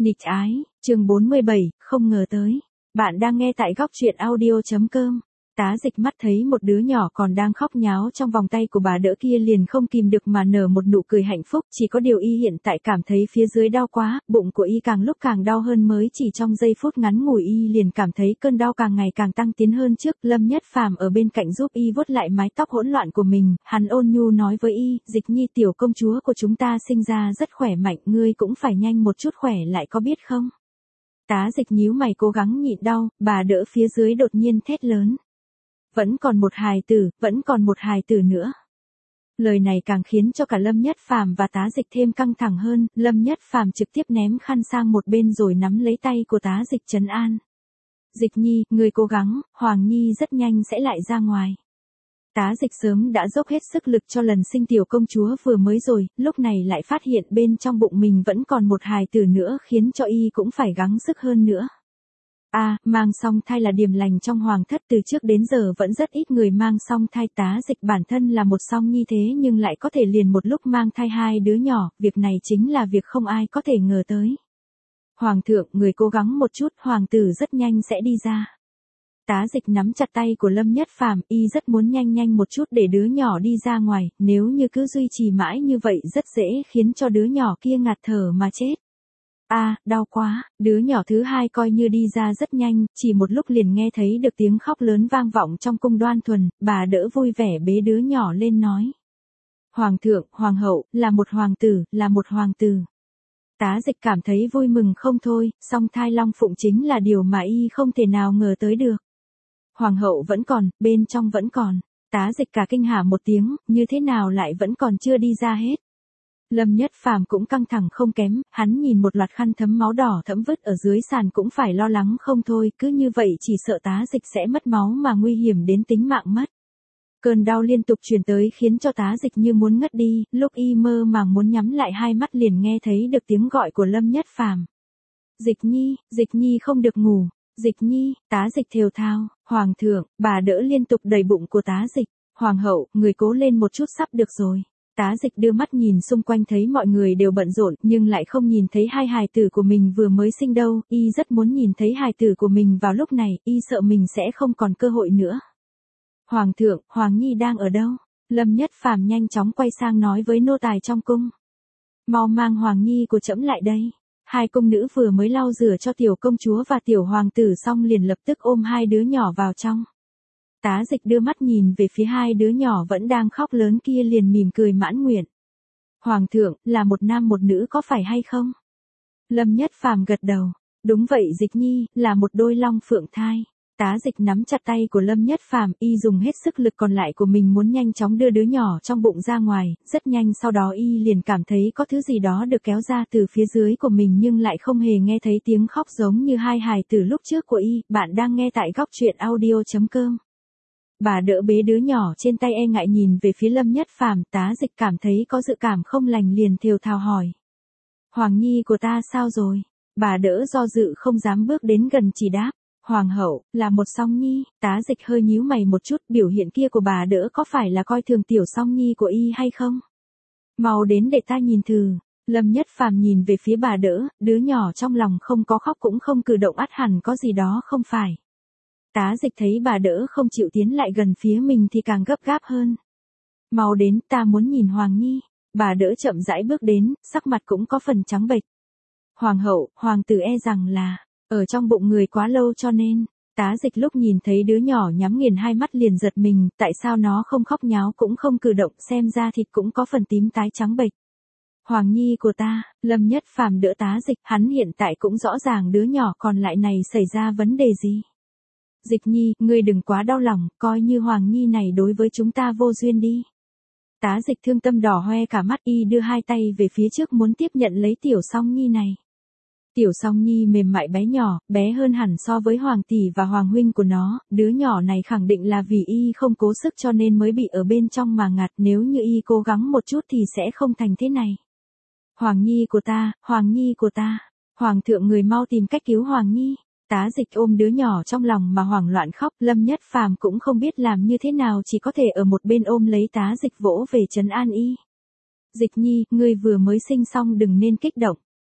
Nghịch ái, chương 47, không ngờ tới. Bạn đang nghe tại góc truyện audio.com. Tá Dịch mắt thấy một đứa nhỏ còn đang khóc nháo trong vòng tay của bà đỡ kia liền không kìm được mà nở một nụ cười hạnh phúc. Chỉ có điều y hiện tại cảm thấy phía dưới đau quá, bụng của y càng lúc càng đau hơn, mới chỉ trong giây phút ngắn ngủi y liền cảm thấy cơn đau càng ngày càng tăng tiến hơn trước. Lâm Nhất Phàm ở bên cạnh giúp y vuốt lại mái tóc hỗn loạn của mình, hắn ôn nhu nói với y, Dịch Nhi tiểu công chúa của chúng ta sinh ra rất khỏe mạnh, ngươi cũng phải nhanh một chút khỏe lại có biết không? Tá Dịch nhíu mày cố gắng nhịn đau, bà đỡ phía dưới đột nhiên thét lớn. Vẫn còn một hài tử, vẫn còn một hài tử nữa. Lời này càng khiến cho cả Lâm Nhất Phàm và Tá Dịch thêm căng thẳng hơn, Lâm Nhất Phàm trực tiếp ném khăn sang một bên rồi nắm lấy tay của Tá Dịch trấn an. Dịch Nhi, ngươi cố gắng, Hoàng Nhi rất nhanh sẽ lại ra ngoài. Tá Dịch sớm đã dốc hết sức lực cho lần sinh tiểu công chúa vừa mới rồi, lúc này lại phát hiện bên trong bụng mình vẫn còn một hài tử nữa khiến cho y cũng phải gắng sức hơn nữa. Mang song thai là điềm lành trong hoàng thất, từ trước đến giờ vẫn rất ít người mang song thai. Tá Dịch bản thân là một song nhi thế nhưng lại có thể liền một lúc mang thai hai đứa nhỏ, việc này chính là việc không ai có thể ngờ tới. Hoàng thượng, người cố gắng một chút, hoàng tử rất nhanh sẽ đi ra. Tá Dịch nắm chặt tay của Lâm Nhất Phàm, y rất muốn nhanh một chút để đứa nhỏ đi ra ngoài, nếu như cứ duy trì mãi như vậy rất dễ khiến cho đứa nhỏ kia ngạt thở mà chết. Đau quá, đứa nhỏ thứ hai coi như đi ra rất nhanh, chỉ một lúc liền nghe thấy được tiếng khóc lớn vang vọng trong cung Đoan Thuần, bà đỡ vui vẻ bế đứa nhỏ lên nói. Hoàng thượng, hoàng hậu, là một hoàng tử, là một hoàng tử. Tá Dịch cảm thấy vui mừng không thôi, song thai long phụng chính là điều mà y không thể nào ngờ tới được. Hoàng hậu vẫn còn, bên trong vẫn còn. Tá Dịch cả kinh hả một tiếng, như thế nào lại vẫn còn chưa đi ra hết. Lâm Nhất Phàm cũng căng thẳng không kém, hắn nhìn một loạt khăn thấm máu đỏ thẫm vứt ở dưới sàn cũng phải lo lắng không thôi, cứ như vậy chỉ sợ Tá Dịch sẽ mất máu mà nguy hiểm đến tính mạng mất. Cơn đau liên tục truyền tới khiến cho Tá Dịch như muốn ngất đi, lúc y mơ màng muốn nhắm lại hai mắt liền nghe thấy được tiếng gọi của Lâm Nhất Phàm. Dịch Nhi không được ngủ, Dịch Nhi, Tá Dịch thều thào, hoàng thượng, bà đỡ liên tục đẩy bụng của Tá Dịch, hoàng hậu, người cố lên một chút sắp được rồi. Tá Dịch đưa mắt nhìn xung quanh thấy mọi người đều bận rộn nhưng lại không nhìn thấy hai hài tử của mình vừa mới sinh đâu, y rất muốn nhìn thấy hài tử của mình vào lúc này, y sợ mình sẽ không còn cơ hội nữa. Hoàng thượng, Hoàng Nhi đang ở đâu? Lâm Nhất Phàm nhanh chóng quay sang nói với nô tài trong cung. Mau mang Hoàng Nhi của trẫm lại đây. Hai cung nữ vừa mới lau rửa cho tiểu công chúa và tiểu hoàng tử xong liền lập tức ôm hai đứa nhỏ vào trong. Tá Dịch đưa mắt nhìn về phía hai đứa nhỏ vẫn đang khóc lớn kia liền mỉm cười mãn nguyện. Hoàng thượng, là một nam một nữ có phải hay không? Lâm Nhất Phàm gật đầu. Đúng vậy Dịch Nhi, là một đôi long phượng thai. Tá Dịch nắm chặt tay của Lâm Nhất Phàm, y dùng hết sức lực còn lại của mình muốn nhanh chóng đưa đứa nhỏ trong bụng ra ngoài, rất nhanh sau đó y liền cảm thấy có thứ gì đó được kéo ra từ phía dưới của mình nhưng lại không hề nghe thấy tiếng khóc giống như hai hài tử lúc trước của y. Bạn đang nghe tại góc truyện audio.com. Bà đỡ bế đứa nhỏ trên tay e ngại nhìn về phía Lâm Nhất Phàm, Tá Dịch cảm thấy có dự cảm không lành liền thều thào hỏi. Hoàng Nhi của ta sao rồi? Bà đỡ do dự không dám bước đến gần chỉ đáp. Hoàng hậu, là một song nhi. Tá Dịch hơi nhíu mày một chút, biểu hiện kia của bà đỡ có phải là coi thường tiểu song nhi của y hay không? Mau đến để ta nhìn thử. Lâm Nhất Phàm nhìn về phía bà đỡ, đứa nhỏ trong lòng không có khóc cũng không cử động, ắt hẳn có gì đó không phải. Tá Dịch thấy bà đỡ không chịu tiến lại gần phía mình thì càng gấp gáp hơn. Mau đến, ta muốn nhìn Hoàng Nhi. Bà đỡ chậm rãi bước đến, sắc mặt cũng có phần trắng bệch. Hoàng hậu, hoàng tử e rằng là ở trong bụng người quá lâu cho nên. Tá Dịch lúc nhìn thấy đứa nhỏ nhắm nghiền hai mắt liền giật mình, tại sao nó không khóc nháo cũng không cử động, xem ra thịt cũng có phần tím tái trắng bệch. Hoàng Nhi của ta. Lâm Nhất Phàm đỡ Tá Dịch, hắn hiện tại cũng rõ ràng đứa nhỏ còn lại này xảy ra vấn đề gì. Dịch Nhi, ngươi đừng quá đau lòng, coi như Hoàng Nhi này đối với chúng ta vô duyên đi. Tá Dịch thương tâm đỏ hoe cả mắt, y đưa hai tay về phía trước muốn tiếp nhận lấy tiểu song nhi này. Tiểu song nhi mềm mại bé nhỏ, bé hơn hẳn so với hoàng tỷ và hoàng huynh của nó, đứa nhỏ này khẳng định là vì y không cố sức cho nên mới bị ở bên trong mà ngạt, nếu như y cố gắng một chút thì sẽ không thành thế này. Hoàng Nhi của ta, Hoàng Nhi của ta, Hoàng thượng người mau tìm cách cứu Hoàng Nhi. Tá Dịch ôm đứa nhỏ trong lòng mà hoảng loạn khóc, Lâm Nhất Phàm cũng không biết làm như thế nào, chỉ có thể ở một bên ôm lấy Tá Dịch vỗ về trấn an y. Dịch Nhi, ngươi vừa mới sinh xong đừng nên kích động.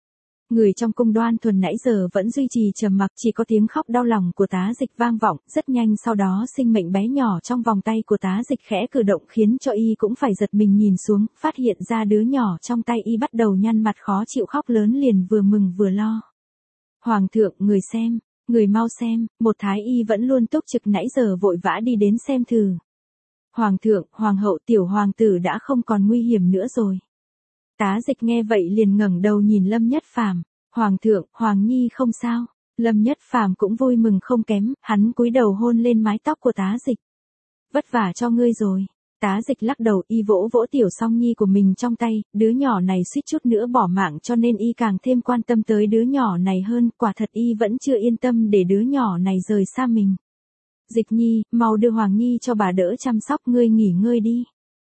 Người trong cung Đoan Thuần nãy giờ vẫn duy trì trầm mặc, chỉ có tiếng khóc đau lòng của Tá Dịch vang vọng, rất nhanh sau đó sinh mệnh bé nhỏ trong vòng tay của Tá Dịch khẽ cử động khiến cho y cũng phải giật mình nhìn xuống, phát hiện ra đứa nhỏ trong tay y bắt đầu nhăn mặt khó chịu khóc lớn liền vừa mừng vừa lo. Hoàng thượng, người xem, người mau xem, một thái y vẫn luôn túc trực nãy giờ vội vã đi đến xem thử. Hoàng thượng, hoàng hậu, tiểu hoàng tử đã không còn nguy hiểm nữa rồi. Tá Dịch nghe vậy liền ngẩng đầu nhìn Lâm Nhất Phàm, "Hoàng thượng, Hoàng nhi không sao." Lâm Nhất Phàm cũng vui mừng không kém, hắn cúi đầu hôn lên mái tóc của Tá Dịch. "Vất vả cho ngươi rồi." Tá Dịch lắc đầu, y vỗ vỗ tiểu song nhi của mình trong tay, đứa nhỏ này suýt chút nữa bỏ mạng cho nên y càng thêm quan tâm tới đứa nhỏ này hơn, quả thật y vẫn chưa yên tâm để đứa nhỏ này rời xa mình. "Dịch nhi, mau đưa Hoàng nhi cho bà đỡ chăm sóc, ngươi nghỉ ngơi đi."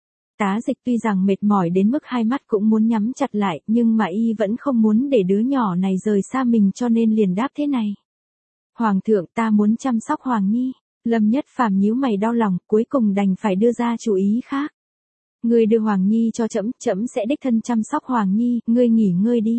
Tá Dịch tuy rằng mệt mỏi đến mức hai mắt cũng muốn nhắm chặt lại, nhưng mà y vẫn không muốn để đứa nhỏ này rời xa mình cho nên liền đáp thế này. "Hoàng thượng, ta muốn chăm sóc Hoàng nhi." Lâm Nhất Phàm nhíu mày đau lòng, cuối cùng đành phải đưa ra chủ ý khác. "Ngươi đưa Hoàng nhi cho trẫm, trẫm sẽ đích thân chăm sóc Hoàng nhi, ngươi nghỉ ngơi đi."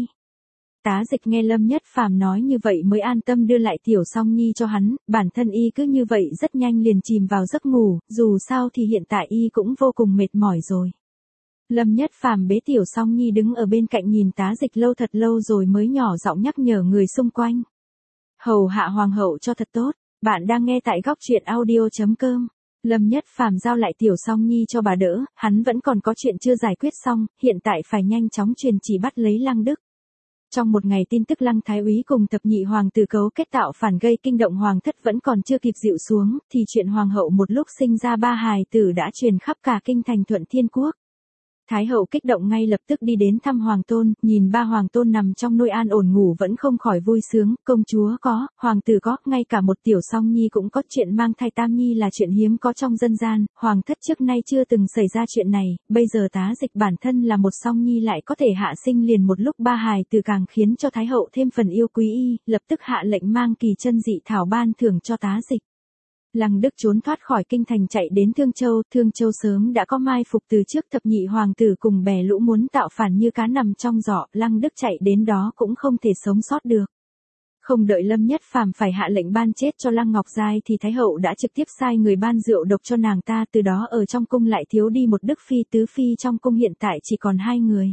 Tá Dịch nghe Lâm Nhất Phàm nói như vậy mới an tâm đưa lại tiểu song nhi cho hắn, bản thân y cứ như vậy rất nhanh liền chìm vào giấc ngủ, dù sao thì hiện tại y cũng vô cùng mệt mỏi rồi. Lâm Nhất Phàm bế tiểu song nhi đứng ở bên cạnh nhìn Tá Dịch lâu thật lâu rồi mới nhỏ giọng nhắc nhở người xung quanh. "Hầu hạ hoàng hậu cho thật tốt." Bạn đang nghe tại góc truyện audio.com. Lâm Nhất Phàm giao lại tiểu song nhi cho bà đỡ, hắn vẫn còn có chuyện chưa giải quyết xong, hiện tại phải nhanh chóng truyền chỉ bắt lấy Lăng Đức. Trong một ngày tin tức Lăng Thái Úy cùng thập nhị hoàng tử cấu kết tạo phản gây kinh động hoàng thất vẫn còn chưa kịp dịu xuống, thì chuyện hoàng hậu một lúc sinh ra ba hài tử đã truyền khắp cả kinh thành Thuận Thiên Quốc. Thái hậu kích động ngay lập tức đi đến thăm hoàng tôn, nhìn ba hoàng tôn nằm trong nôi an ổn ngủ vẫn không khỏi vui sướng, công chúa có, hoàng tử có, ngay cả một tiểu song nhi cũng có, chuyện mang thai tam nhi là chuyện hiếm có trong dân gian, hoàng thất trước nay chưa từng xảy ra chuyện này, bây giờ Tá Dịch bản thân là một song nhi lại có thể hạ sinh liền một lúc ba hài tử càng khiến cho thái hậu thêm phần yêu quý y, lập tức hạ lệnh mang kỳ chân dị thảo ban thưởng cho Tá Dịch. Lăng Đức trốn thoát khỏi kinh thành chạy đến Thương Châu sớm đã có mai phục từ trước, thập nhị hoàng tử cùng bè lũ muốn tạo phản như cá nằm trong giỏ, Lăng Đức chạy đến đó cũng không thể sống sót được. Không đợi Lâm Nhất Phàm phải hạ lệnh ban chết cho Lăng Ngọc Giai thì Thái hậu đã trực tiếp sai người ban rượu độc cho nàng ta, từ đó ở trong cung lại thiếu đi một đức phi tứ phi, trong cung hiện tại chỉ còn 2 người.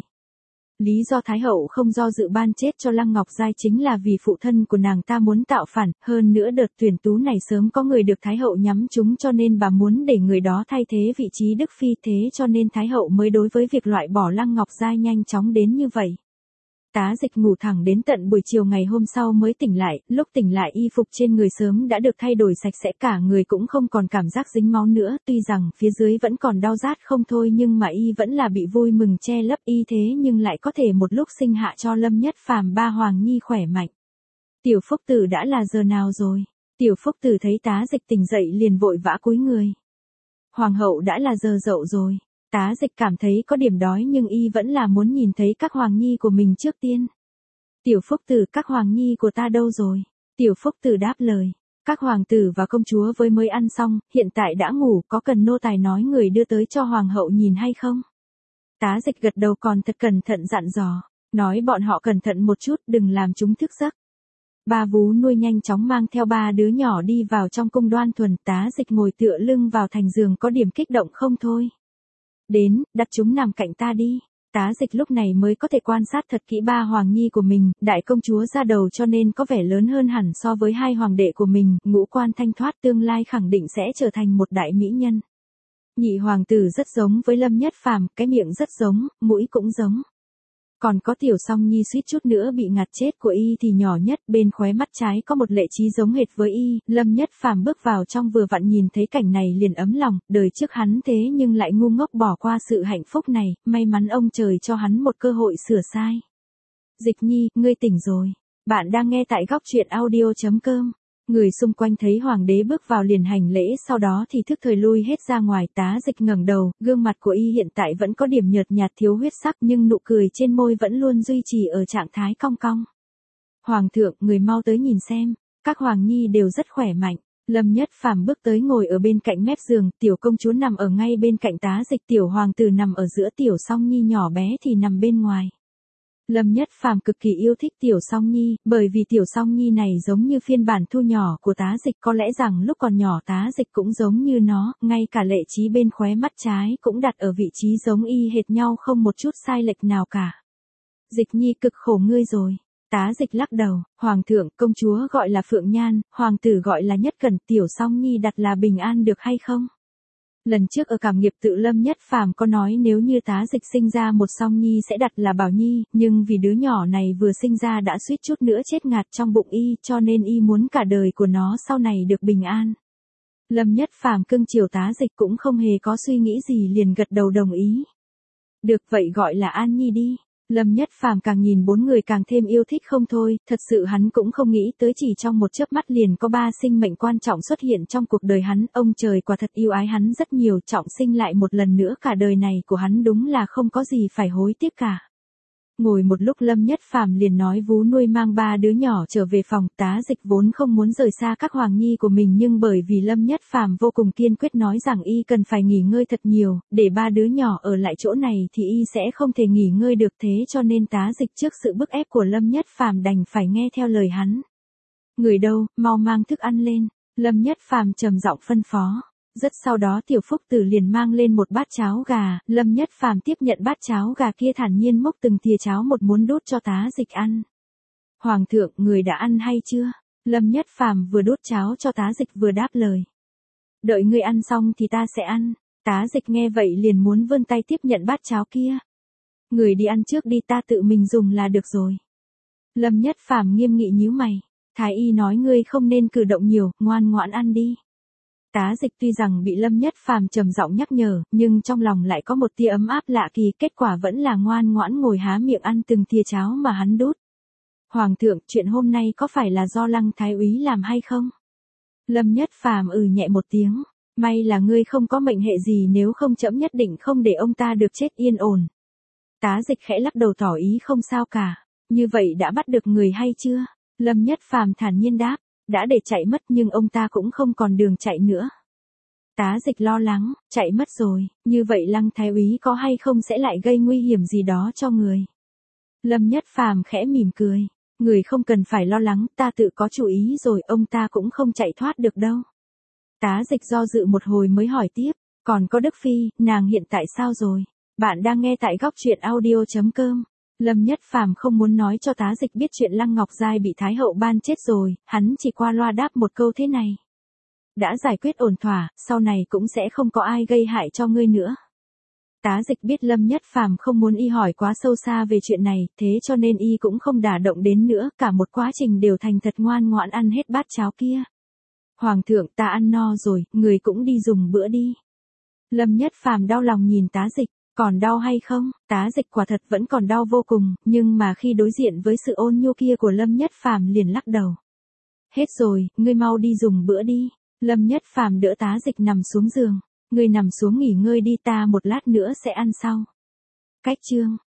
Lý do Thái hậu không do dự ban chết cho Lăng Ngọc Giai chính là vì phụ thân của nàng ta muốn tạo phản, hơn nữa đợt tuyển tú này sớm có người được Thái hậu nhắm trúng cho nên bà muốn để người đó thay thế vị trí đức phi, thế cho nên Thái hậu mới đối với việc loại bỏ Lăng Ngọc Giai nhanh chóng đến như vậy. Tá Dịch ngủ thẳng đến tận buổi chiều ngày hôm sau mới tỉnh lại, lúc tỉnh lại y phục trên người sớm đã được thay đổi sạch sẽ, cả người cũng không còn cảm giác dính máu nữa, tuy rằng phía dưới vẫn còn đau rát không thôi nhưng mà y vẫn là bị vui mừng che lấp, y thế nhưng lại có thể một lúc sinh hạ cho Lâm Nhất Phàm ba hoàng nhi khỏe mạnh. "Tiểu Phúc Tử, đã là giờ nào rồi?" Tiểu Phúc Tử thấy Tá Dịch tỉnh dậy liền vội vã cúi người. "Hoàng hậu, đã là giờ dậu rồi." Tá Dịch cảm thấy có điểm đói nhưng y vẫn là muốn nhìn thấy các hoàng nhi của mình trước tiên. "Tiểu Phúc Tử, các hoàng nhi của ta đâu rồi?" Tiểu Phúc Tử đáp lời. "Các hoàng tử và công chúa với mới ăn xong, hiện tại đã ngủ, có cần nô tài nói người đưa tới cho hoàng hậu nhìn hay không?" Tá Dịch gật đầu còn thật cẩn thận dặn dò, nói bọn họ cẩn thận một chút, đừng làm chúng thức giấc. Ba vú nuôi nhanh chóng mang theo ba đứa nhỏ đi vào trong cung Đoan Thuần, Tá Dịch ngồi tựa lưng vào thành giường có điểm kích động không thôi. "Đến, đặt chúng nằm cạnh ta đi." Tá Dịch lúc này mới có thể quan sát thật kỹ ba hoàng nhi của mình, đại công chúa ra đầu cho nên có vẻ lớn hơn hẳn so với hai hoàng đệ của mình, ngũ quan thanh thoát, tương lai khẳng định sẽ trở thành một đại mỹ nhân. Nhị hoàng tử rất giống với Lâm Nhất Phàm, cái miệng rất giống, mũi cũng giống. Còn có tiểu song nhi suýt chút nữa bị ngạt chết của y thì nhỏ nhất, bên khóe mắt trái có một lệ trí giống hệt với y, Lâm Nhất Phàm bước vào trong vừa vặn nhìn thấy cảnh này liền ấm lòng, đời trước hắn thế nhưng lại ngu ngốc bỏ qua sự hạnh phúc này, may mắn ông trời cho hắn một cơ hội sửa sai. "Dịch nhi, ngươi tỉnh rồi." Bạn đang nghe tại góc truyện audio.com. Người xung quanh thấy hoàng đế bước vào liền hành lễ, sau đó thì thức thời lui hết ra ngoài. Tá Dịch ngẩng đầu, gương mặt của y hiện tại vẫn có điểm nhợt nhạt thiếu huyết sắc nhưng nụ cười trên môi vẫn luôn duy trì ở trạng thái cong cong. "Hoàng thượng, người mau tới nhìn xem, các hoàng nhi đều rất khỏe mạnh." Lâm Nhất Phàm bước tới ngồi ở bên cạnh mép giường, tiểu công chúa nằm ở ngay bên cạnh Tá Dịch, tiểu hoàng tử nằm ở giữa, tiểu song nhi nhỏ bé thì nằm bên ngoài. Lâm Nhất Phàm cực kỳ yêu thích Tiểu Song Nhi, bởi vì Tiểu Song Nhi này giống như phiên bản thu nhỏ của Tá Dịch, có lẽ rằng lúc còn nhỏ Tá Dịch cũng giống như nó, ngay cả lệ trí bên khóe mắt trái cũng đặt ở vị trí giống y hệt nhau, không một chút sai lệch nào cả. Dịch Nhi cực khổ ngươi rồi. Tá Dịch lắc đầu, Hoàng thượng, công chúa gọi là Phượng Nhan, hoàng tử gọi là Nhất Cẩn, Tiểu Song Nhi đặt là Bình An được hay không? Lần trước ở Cảm Nghiệp Tự Lâm Nhất Phàm có nói nếu như Tá Dịch sinh ra một Song Nhi sẽ đặt là Bảo Nhi, nhưng vì đứa nhỏ này vừa sinh ra đã suýt chút nữa chết ngạt trong bụng y, cho nên y muốn cả đời của nó sau này được bình an. Lâm Nhất Phàm cưng chiều Tá Dịch cũng không hề có suy nghĩ gì, liền gật đầu đồng ý. Được, vậy gọi là An Nhi đi. Lâm Nhất Phàm càng nhìn bốn người càng thêm yêu thích không thôi, thật sự hắn cũng không nghĩ tới chỉ trong một chớp mắt liền có 3 sinh mệnh quan trọng xuất hiện trong cuộc đời hắn, ông trời quả thật yêu ái hắn rất nhiều, trọng sinh lại một lần nữa cả đời này của hắn đúng là không có gì phải hối tiếc cả. Ngồi một lúc Lâm Nhất Phàm liền nói vú nuôi mang 3 đứa nhỏ trở về phòng. Tá Dịch vốn không muốn rời xa các hoàng nhi của mình, nhưng bởi vì Lâm Nhất Phàm vô cùng kiên quyết nói rằng y cần phải nghỉ ngơi thật nhiều, để 3 đứa nhỏ ở lại chỗ này thì y sẽ không thể nghỉ ngơi được, thế cho nên Tá Dịch trước sự bức ép của Lâm Nhất Phàm đành phải nghe theo lời hắn. Người đâu, mau mang thức ăn lên. Lâm Nhất Phàm trầm giọng phân phó. Rất sau đó Tiểu Phúc Tử liền mang lên một bát cháo gà, Lâm Nhất Phàm tiếp nhận bát cháo gà kia thản nhiên múc từng thìa cháo một muốn đút cho Tá Dịch ăn. Hoàng thượng, người đã ăn hay chưa? Lâm Nhất Phàm vừa đút cháo cho Tá Dịch vừa đáp lời. Đợi ngươi ăn xong thì ta sẽ ăn. Tá Dịch nghe vậy liền muốn vươn tay tiếp nhận bát cháo kia. Người đi ăn trước đi, ta tự mình dùng là được rồi. Lâm Nhất Phàm nghiêm nghị nhíu mày. Thái y nói ngươi không nên cử động nhiều, ngoan ngoãn ăn đi. Tá Dịch tuy rằng bị Lâm Nhất Phàm trầm giọng nhắc nhở, nhưng trong lòng lại có một tia ấm áp lạ kỳ, kết quả vẫn là ngoan ngoãn ngồi há miệng ăn từng thìa cháo mà hắn đút. Hoàng thượng, chuyện hôm nay có phải là do Lăng Thái úy làm hay không? Lâm Nhất Phàm nhẹ một tiếng, may là ngươi không có mệnh hệ gì, nếu không trẫm nhất định không để ông ta được chết yên ổn. Tá Dịch khẽ lắc đầu tỏ ý không sao cả. Như vậy đã bắt được người hay chưa? Lâm Nhất Phàm thản nhiên đáp. Đã để chạy mất nhưng ông ta cũng không còn đường chạy nữa. Tá Dịch lo lắng, chạy mất rồi, như vậy Lăng Thái úy có hay không sẽ lại gây nguy hiểm gì đó cho người. Lâm Nhất Phàm khẽ mỉm cười, người không cần phải lo lắng, ta tự có chủ ý rồi, ông ta cũng không chạy thoát được đâu. Tá Dịch do dự một hồi mới hỏi tiếp, còn có Đức Phi, nàng hiện tại sao rồi? Bạn đang nghe tại góc truyện audio.com. Lâm Nhất Phàm không muốn nói cho Tá Dịch biết chuyện Lăng Ngọc Giai bị Thái hậu ban chết rồi, hắn chỉ qua loa đáp một câu thế này. Đã giải quyết ổn thỏa, sau này cũng sẽ không có ai gây hại cho ngươi nữa. Tá Dịch biết Lâm Nhất Phàm không muốn y hỏi quá sâu xa về chuyện này, thế cho nên y cũng không đả động đến nữa, cả một quá trình đều thành thật ngoan ngoãn ăn hết bát cháo kia. Hoàng thượng, ta ăn no rồi, người cũng đi dùng bữa đi. Lâm Nhất Phàm đau lòng nhìn Tá Dịch. Còn đau hay không? Tá Dịch quả thật vẫn còn đau vô cùng, nhưng mà khi đối diện với sự ôn nhu kia của Lâm Nhất Phàm liền lắc đầu. Hết rồi, ngươi mau đi dùng bữa đi. Lâm Nhất Phàm đỡ Tá Dịch nằm xuống giường. Ngươi nằm xuống nghỉ ngơi đi, ta một lát nữa sẽ ăn sau. Cách chương